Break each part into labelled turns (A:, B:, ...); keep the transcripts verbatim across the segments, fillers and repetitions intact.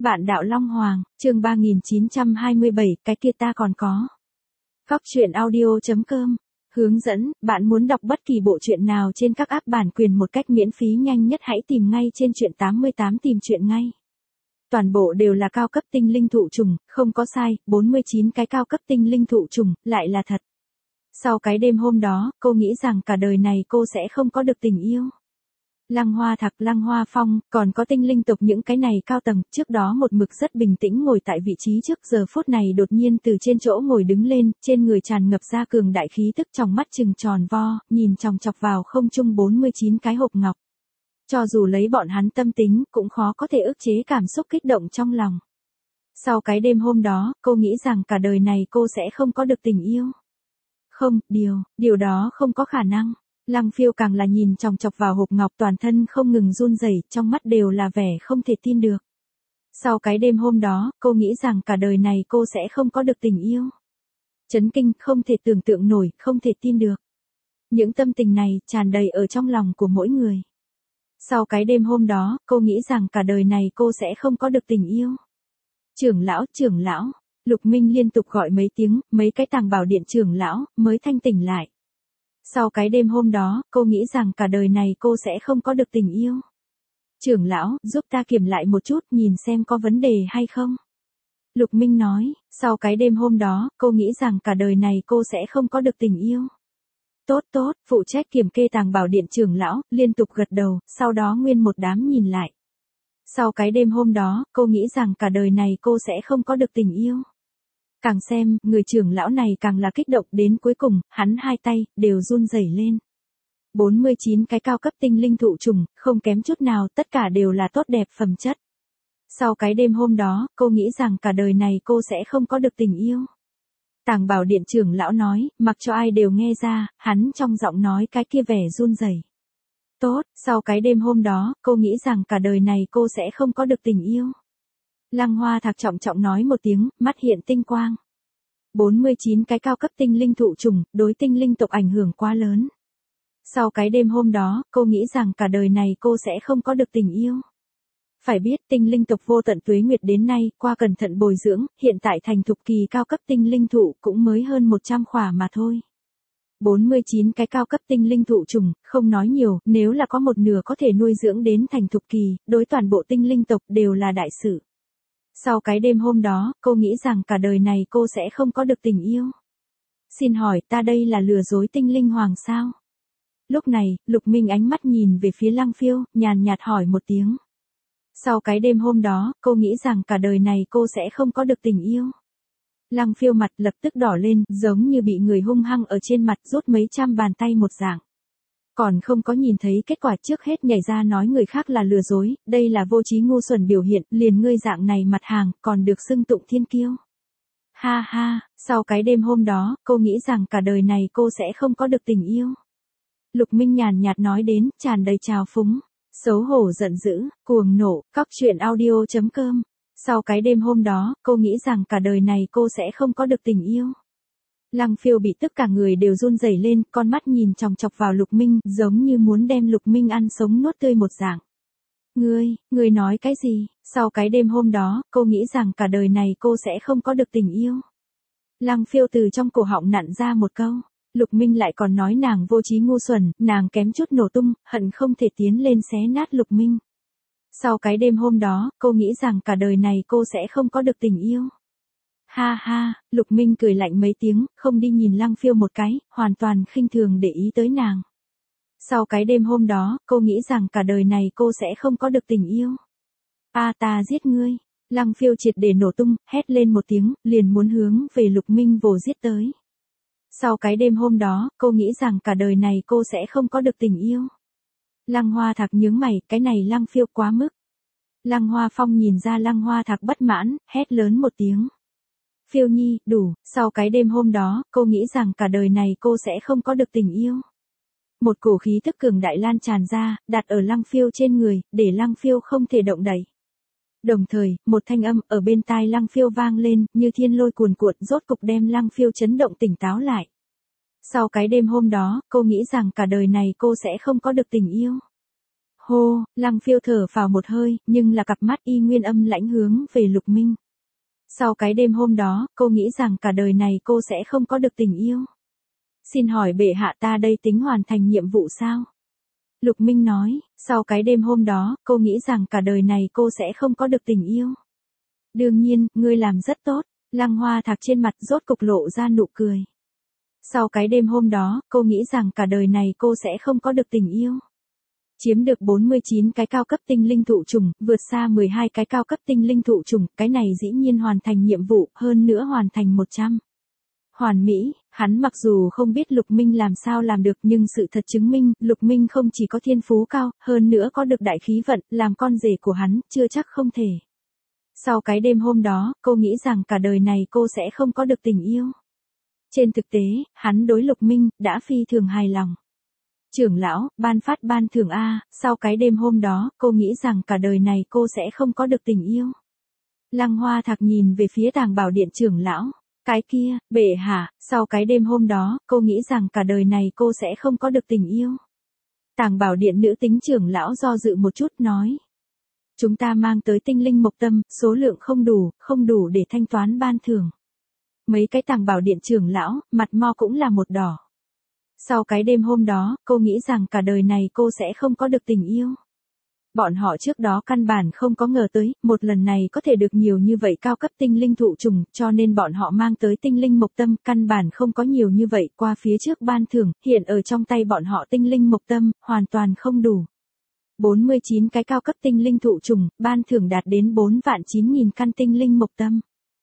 A: Vạn đạo Long Hoàng, chương ba nghìn chín trăm hai mươi bảy, cái kia ta còn có. Góc truyện audio chấm com. Hướng dẫn, bạn muốn đọc bất kỳ bộ truyện nào trên các app bản quyền một cách miễn phí nhanh nhất hãy tìm ngay trên truyện tám mươi tám tìm truyện ngay. Toàn bộ đều là cao cấp tinh linh thụ trùng, không có sai, bốn mươi chín cái cao cấp tinh linh thụ trùng, lại là thật. Sau cái đêm hôm đó, cô nghĩ rằng cả đời này cô sẽ không có được tình yêu. Lăng Hoa Thạc, Lăng Hoa Phong, còn có tinh linh tộc những cái này cao tầng, trước đó một mực rất bình tĩnh ngồi tại vị trí trước giờ phút này đột nhiên từ trên chỗ ngồi đứng lên, trên người tràn ngập ra cường đại khí tức trong mắt trừng tròn vo, nhìn chòng chọc vào không trung bốn mươi chín cái hộp ngọc. Cho dù lấy bọn hắn tâm tính, cũng khó có thể ức chế cảm xúc kích động trong lòng. Sau cái đêm hôm đó, cô nghĩ rằng cả đời này cô sẽ không có được tình yêu. Không, điều, điều đó không có khả năng. Lăng Phiêu càng là nhìn chòng chọc vào hộp ngọc toàn thân không ngừng run rẩy, trong mắt đều là vẻ không thể tin được. Sau cái đêm hôm đó, cô nghĩ rằng cả đời này cô sẽ không có được tình yêu. Chấn kinh, không thể tưởng tượng nổi, không thể tin được. Những tâm tình này tràn đầy ở trong lòng của mỗi người. Sau cái đêm hôm đó, cô nghĩ rằng cả đời này cô sẽ không có được tình yêu. Trưởng lão, trưởng lão, Lục Minh liên tục gọi mấy tiếng, mấy cái tàng bảo điện trưởng lão, mới thanh tỉnh lại. Sau cái đêm hôm đó, cô nghĩ rằng cả đời này cô sẽ không có được tình yêu. Trưởng lão, giúp ta kiểm lại một chút, nhìn xem có vấn đề hay không. Lục Minh nói, sau cái đêm hôm đó, cô nghĩ rằng cả đời này cô sẽ không có được tình yêu. Tốt tốt, phụ trách kiểm kê tàng bảo điện trưởng lão, liên tục gật đầu, sau đó nguyên một đám nhìn lại. Sau cái đêm hôm đó, cô nghĩ rằng cả đời này cô sẽ không có được tình yêu. Càng xem, người trưởng lão này càng là kích động đến cuối cùng, hắn hai tay, đều run rẩy lên. bốn mươi chín cái cao cấp tinh linh thụ trùng, không kém chút nào, tất cả đều là tốt đẹp phẩm chất. Sau cái đêm hôm đó, cô nghĩ rằng cả đời này cô sẽ không có được tình yêu. Tàng bảo điện trưởng lão nói, mặc cho ai đều nghe ra, hắn trong giọng nói cái kia vẻ run rẩy. Tốt, sau cái đêm hôm đó, cô nghĩ rằng cả đời này cô sẽ không có được tình yêu. Lăng Hoa Thạc trọng trọng nói một tiếng, mắt hiện tinh quang. bốn mươi chín cái cao cấp tinh linh thụ trùng, đối tinh linh tộc ảnh hưởng quá lớn. Sau cái đêm hôm đó, cô nghĩ rằng cả đời này cô sẽ không có được tình yêu. Phải biết tinh linh tộc vô tận tuế nguyệt đến nay, qua cẩn thận bồi dưỡng, hiện tại thành thục kỳ cao cấp tinh linh thụ cũng mới hơn một trăm khỏa mà thôi. bốn mươi chín cái cao cấp tinh linh thụ trùng, không nói nhiều, nếu là có một nửa có thể nuôi dưỡng đến thành thục kỳ, đối toàn bộ tinh linh tộc đều là đại sự. Sau cái đêm hôm đó, cô nghĩ rằng cả đời này cô sẽ không có được tình yêu. Xin hỏi, ta đây là lừa dối tinh linh hoàng sao? Lúc này, Lục Minh ánh mắt nhìn về phía Lăng Phiêu, nhàn nhạt hỏi một tiếng. Sau cái đêm hôm đó, cô nghĩ rằng cả đời này cô sẽ không có được tình yêu. Lăng Phiêu mặt lập tức đỏ lên, giống như bị người hung hăng ở trên mặt rút mấy trăm bàn tay một dạng. Còn không có nhìn thấy kết quả trước hết nhảy ra nói người khác là lừa dối, đây là vô trí ngu xuẩn biểu hiện, liền ngươi dạng này mặt hàng, còn được xưng tụng thiên kiêu. Ha ha, sau cái đêm hôm đó, cô nghĩ rằng cả đời này cô sẽ không có được tình yêu. Lục Minh nhàn nhạt nói đến, tràn đầy trào phúng, xấu hổ giận dữ, cuồng nộ, góc truyện audio chấm com. Sau cái đêm hôm đó, cô nghĩ rằng cả đời này cô sẽ không có được tình yêu. Lăng Phiêu bị tất cả người đều run rẩy lên, con mắt nhìn chòng chọc vào Lục Minh, giống như muốn đem Lục Minh ăn sống nuốt tươi một dạng. Ngươi, ngươi nói cái gì? Sau cái đêm hôm đó, cô nghĩ rằng cả đời này cô sẽ không có được tình yêu. Lăng Phiêu từ trong cổ họng nặn ra một câu. Lục Minh lại còn nói nàng vô trí ngu xuẩn, nàng kém chút nổ tung, hận không thể tiến lên xé nát Lục Minh. Sau cái đêm hôm đó, cô nghĩ rằng cả đời này cô sẽ không có được tình yêu. Ha ha, Lục Minh cười lạnh mấy tiếng, không đi nhìn Lăng Phiêu một cái, hoàn toàn khinh thường để ý tới nàng. Sau cái đêm hôm đó, cô nghĩ rằng cả đời này cô sẽ không có được tình yêu. A ta giết ngươi. Lăng Phiêu triệt để nổ tung, hét lên một tiếng, liền muốn hướng về Lục Minh vồ giết tới. Sau cái đêm hôm đó, cô nghĩ rằng cả đời này cô sẽ không có được tình yêu. Lăng Hoa Thạc nhướng mày, cái này Lăng Phiêu quá mức. Lăng Hoa Phong nhìn ra Lăng Hoa Thạc bất mãn, hét lớn một tiếng. Phiêu Nhi, đủ, sau cái đêm hôm đó, cô nghĩ rằng cả đời này cô sẽ không có được tình yêu. Một cổ khí tức cường đại lan tràn ra, đặt ở Lăng Phiêu trên người, để Lăng Phiêu không thể động đậy. Đồng thời, một thanh âm ở bên tai Lăng Phiêu vang lên, như thiên lôi cuồn cuộn rốt cục đem Lăng Phiêu chấn động tỉnh táo lại. Sau cái đêm hôm đó, cô nghĩ rằng cả đời này cô sẽ không có được tình yêu. Hô, Lăng Phiêu thở phào một hơi, nhưng là cặp mắt y nguyên âm lãnh hướng về Lục Minh. Sau cái đêm hôm đó, cô nghĩ rằng cả đời này cô sẽ không có được tình yêu. Xin hỏi bệ hạ ta đây tính hoàn thành nhiệm vụ sao? Lục Minh nói, sau cái đêm hôm đó, cô nghĩ rằng cả đời này cô sẽ không có được tình yêu. Đương nhiên, ngươi làm rất tốt, Lăng Hoa Thạc trên mặt rốt cục lộ ra nụ cười. Sau cái đêm hôm đó, cô nghĩ rằng cả đời này cô sẽ không có được tình yêu. Chiếm được bốn mươi chín cái cao cấp tinh linh thụ trùng, vượt xa mười hai cái cao cấp tinh linh thụ trùng, cái này dĩ nhiên hoàn thành nhiệm vụ, hơn nữa hoàn thành một trăm. Hoàn mỹ, hắn mặc dù không biết Lục Minh làm sao làm được nhưng sự thật chứng minh, Lục Minh không chỉ có thiên phú cao, hơn nữa có được đại khí vận, làm con rể của hắn, chưa chắc không thể. Sau cái đêm hôm đó, cô nghĩ rằng cả đời này cô sẽ không có được tình yêu. Trên thực tế, hắn đối Lục Minh, đã phi thường hài lòng. Trưởng lão, ban phát ban thưởng A, sau cái đêm hôm đó, cô nghĩ rằng cả đời này cô sẽ không có được tình yêu. Lăng Hoa Thạc nhìn về phía Tàng Bảo Điện trưởng lão. Cái kia, bệ hạ, sau cái đêm hôm đó, cô nghĩ rằng cả đời này cô sẽ không có được tình yêu. Tàng Bảo Điện nữ tính trưởng lão do dự một chút nói. Chúng ta mang tới tinh linh mộc tâm, số lượng không đủ, không đủ để thanh toán ban thưởng. Mấy cái Tàng Bảo Điện trưởng lão, mặt mo cũng là một đỏ. Sau cái đêm hôm đó, cô nghĩ rằng cả đời này cô sẽ không có được tình yêu. Bọn họ trước đó căn bản không có ngờ tới, một lần này có thể được nhiều như vậy cao cấp tinh linh thụ trùng, cho nên bọn họ mang tới tinh linh mộc tâm, căn bản không có nhiều như vậy qua phía trước ban thưởng, hiện ở trong tay bọn họ tinh linh mộc tâm, hoàn toàn không đủ. bốn mươi chín cái cao cấp tinh linh thụ trùng, ban thưởng đạt đến bốn vạn chín nghìn căn tinh linh mộc tâm.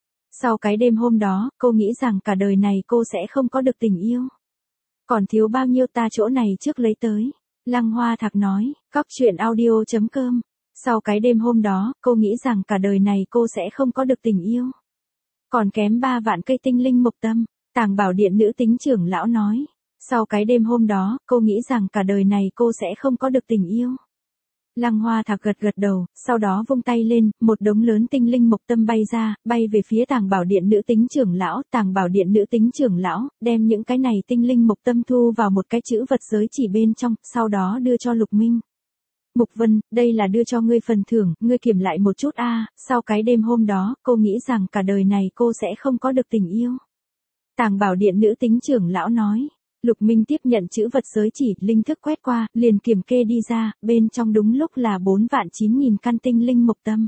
A: Sau cái đêm hôm đó, cô nghĩ rằng cả đời này cô sẽ không có được tình yêu. Còn thiếu bao nhiêu ta chỗ này trước lấy tới. Lăng Hoa Thạc nói, cóc truyện audio chấm com. Sau cái đêm hôm đó, cô nghĩ rằng cả đời này cô sẽ không có được tình yêu. Còn kém ba vạn cây tinh linh mộc tâm, Tàng Bảo Điện nữ tính trưởng lão nói. Sau cái đêm hôm đó, cô nghĩ rằng cả đời này cô sẽ không có được tình yêu. Lăng Hoa Thạc gật gật đầu, sau đó vung tay lên, một đống lớn tinh linh mộc tâm bay ra, bay về phía Tàng Bảo Điện nữ tính trưởng lão, Tàng Bảo Điện nữ tính trưởng lão, đem những cái này tinh linh mộc tâm thu vào một cái chữ vật giới chỉ bên trong, sau đó đưa cho Lục Minh. Mục Vân, đây là đưa cho ngươi phần thưởng, ngươi kiểm lại một chút a. Sau cái đêm hôm đó, cô nghĩ rằng cả đời này cô sẽ không có được tình yêu. Tàng Bảo Điện nữ tính trưởng lão nói. Lục Minh tiếp nhận chữ vật giới chỉ, linh thức quét qua, liền kiểm kê đi ra, bên trong đúng lúc là bốn vạn chín nghìn căn tinh linh mộc tâm.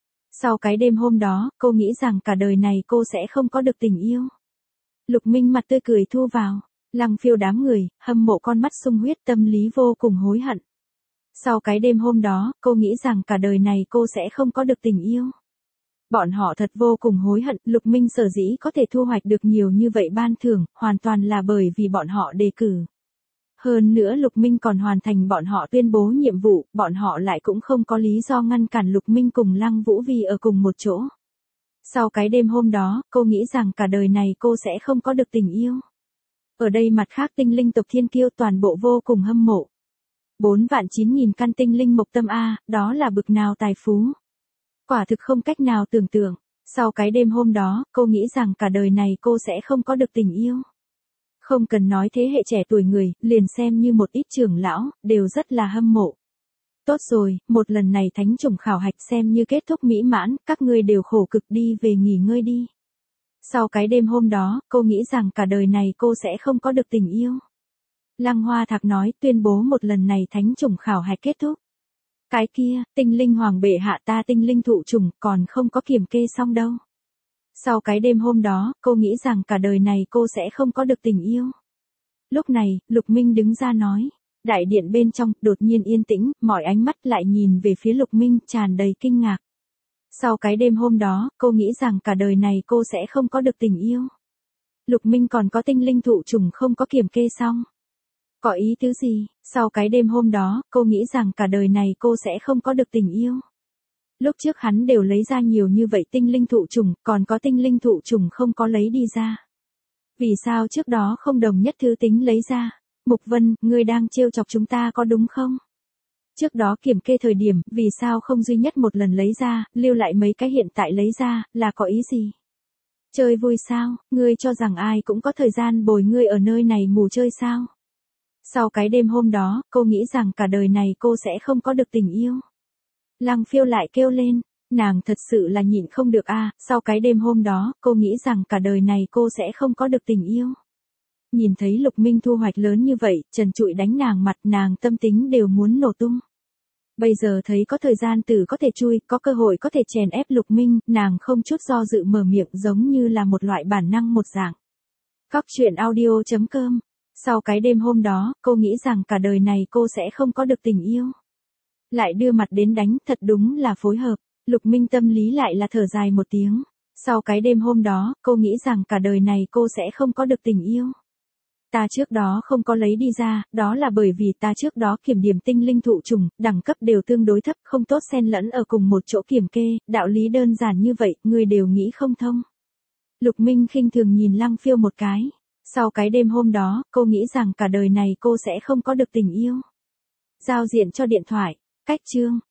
A: Sau cái đêm hôm đó, cô nghĩ rằng cả đời này cô sẽ không có được tình yêu. Lục Minh mặt tươi cười thu vào, Lăng Phiêu đám người, hâm mộ con mắt sung huyết, tâm lý vô cùng hối hận. Sau cái đêm hôm đó, cô nghĩ rằng cả đời này cô sẽ không có được tình yêu. Bọn họ thật vô cùng hối hận, Lục Minh sở dĩ có thể thu hoạch được nhiều như vậy ban thưởng, hoàn toàn là bởi vì bọn họ đề cử. Hơn nữa Lục Minh còn hoàn thành bọn họ tuyên bố nhiệm vụ, bọn họ lại cũng không có lý do ngăn cản Lục Minh cùng Lăng Vũ Vi ở cùng một chỗ. Sau cái đêm hôm đó, cô nghĩ rằng cả đời này cô sẽ không có được tình yêu. Ở đây mặt khác tinh linh tộc thiên kiêu toàn bộ vô cùng hâm mộ. bốn vạn chín nghìn căn tinh linh mộc tâm A, đó là bực nào tài phú. Quả thực không cách nào tưởng tượng. Sau cái đêm hôm đó, cô nghĩ rằng cả đời này cô sẽ không có được tình yêu. Không cần nói thế hệ trẻ tuổi người, liền xem như một ít trưởng lão, đều rất là hâm mộ. Tốt rồi, một lần này thánh chủng khảo hạch xem như kết thúc mỹ mãn, các ngươi đều khổ cực đi về nghỉ ngơi đi. Sau cái đêm hôm đó, cô nghĩ rằng cả đời này cô sẽ không có được tình yêu. Lăng Hoa Thạc nói, tuyên bố một lần này thánh chủng khảo hạch kết thúc. Cái kia, tinh linh hoàng bệ hạ ta tinh linh thụ trùng, còn không có kiểm kê xong đâu. Sau cái đêm hôm đó, cô nghĩ rằng cả đời này cô sẽ không có được tình yêu. Lúc này, Lục Minh đứng ra nói. Đại điện bên trong, đột nhiên yên tĩnh, mọi ánh mắt lại nhìn về phía Lục Minh, tràn đầy kinh ngạc. Sau cái đêm hôm đó, cô nghĩ rằng cả đời này cô sẽ không có được tình yêu. Lục Minh còn có tinh linh thụ trùng không có kiểm kê xong. Có ý tứ gì? Sau cái đêm hôm đó, cô nghĩ rằng cả đời này cô sẽ không có được tình yêu. Lúc trước hắn đều lấy ra nhiều như vậy tinh linh thụ trùng, còn có tinh linh thụ trùng không có lấy đi ra. Vì sao trước đó không đồng nhất thứ tính lấy ra? Mục Vân, ngươi đang trêu chọc chúng ta có đúng không? Trước đó kiểm kê thời điểm, vì sao không duy nhất một lần lấy ra, lưu lại mấy cái hiện tại lấy ra, là có ý gì? Chơi vui sao? Ngươi cho rằng ai cũng có thời gian bồi ngươi ở nơi này mù chơi sao? Sau cái đêm hôm đó, cô nghĩ rằng cả đời này cô sẽ không có được tình yêu. Lăng Phiêu lại kêu lên, nàng thật sự là nhịn không được a, sau cái đêm hôm đó, cô nghĩ rằng cả đời này cô sẽ không có được tình yêu. Nhìn thấy Lục Minh thu hoạch lớn như vậy, trần trụi đánh nàng mặt, nàng tâm tính đều muốn nổ tung. Bây giờ thấy có thời gian tử có thể chui, có cơ hội có thể chèn ép Lục Minh, nàng không chút do dự mở miệng giống như là một loại bản năng một dạng. Cóc truyện audio chấm com. Sau cái đêm hôm đó, cô nghĩ rằng cả đời này cô sẽ không có được tình yêu. Lại đưa mặt đến đánh, thật đúng là phối hợp. Lục Minh tâm lý lại là thở dài một tiếng. Sau cái đêm hôm đó, cô nghĩ rằng cả đời này cô sẽ không có được tình yêu. Ta trước đó không có lấy đi ra, đó là bởi vì ta trước đó kiểm điểm tinh linh thụ trùng, đẳng cấp đều tương đối thấp, không tốt xen lẫn ở cùng một chỗ kiểm kê, đạo lý đơn giản như vậy, người đều nghĩ không thông. Lục Minh khinh thường nhìn Lăng Phiêu một cái. Sau cái đêm hôm đó, cô nghĩ rằng cả đời này cô sẽ không có được tình yêu. Giao diện cho điện thoại, cách chương.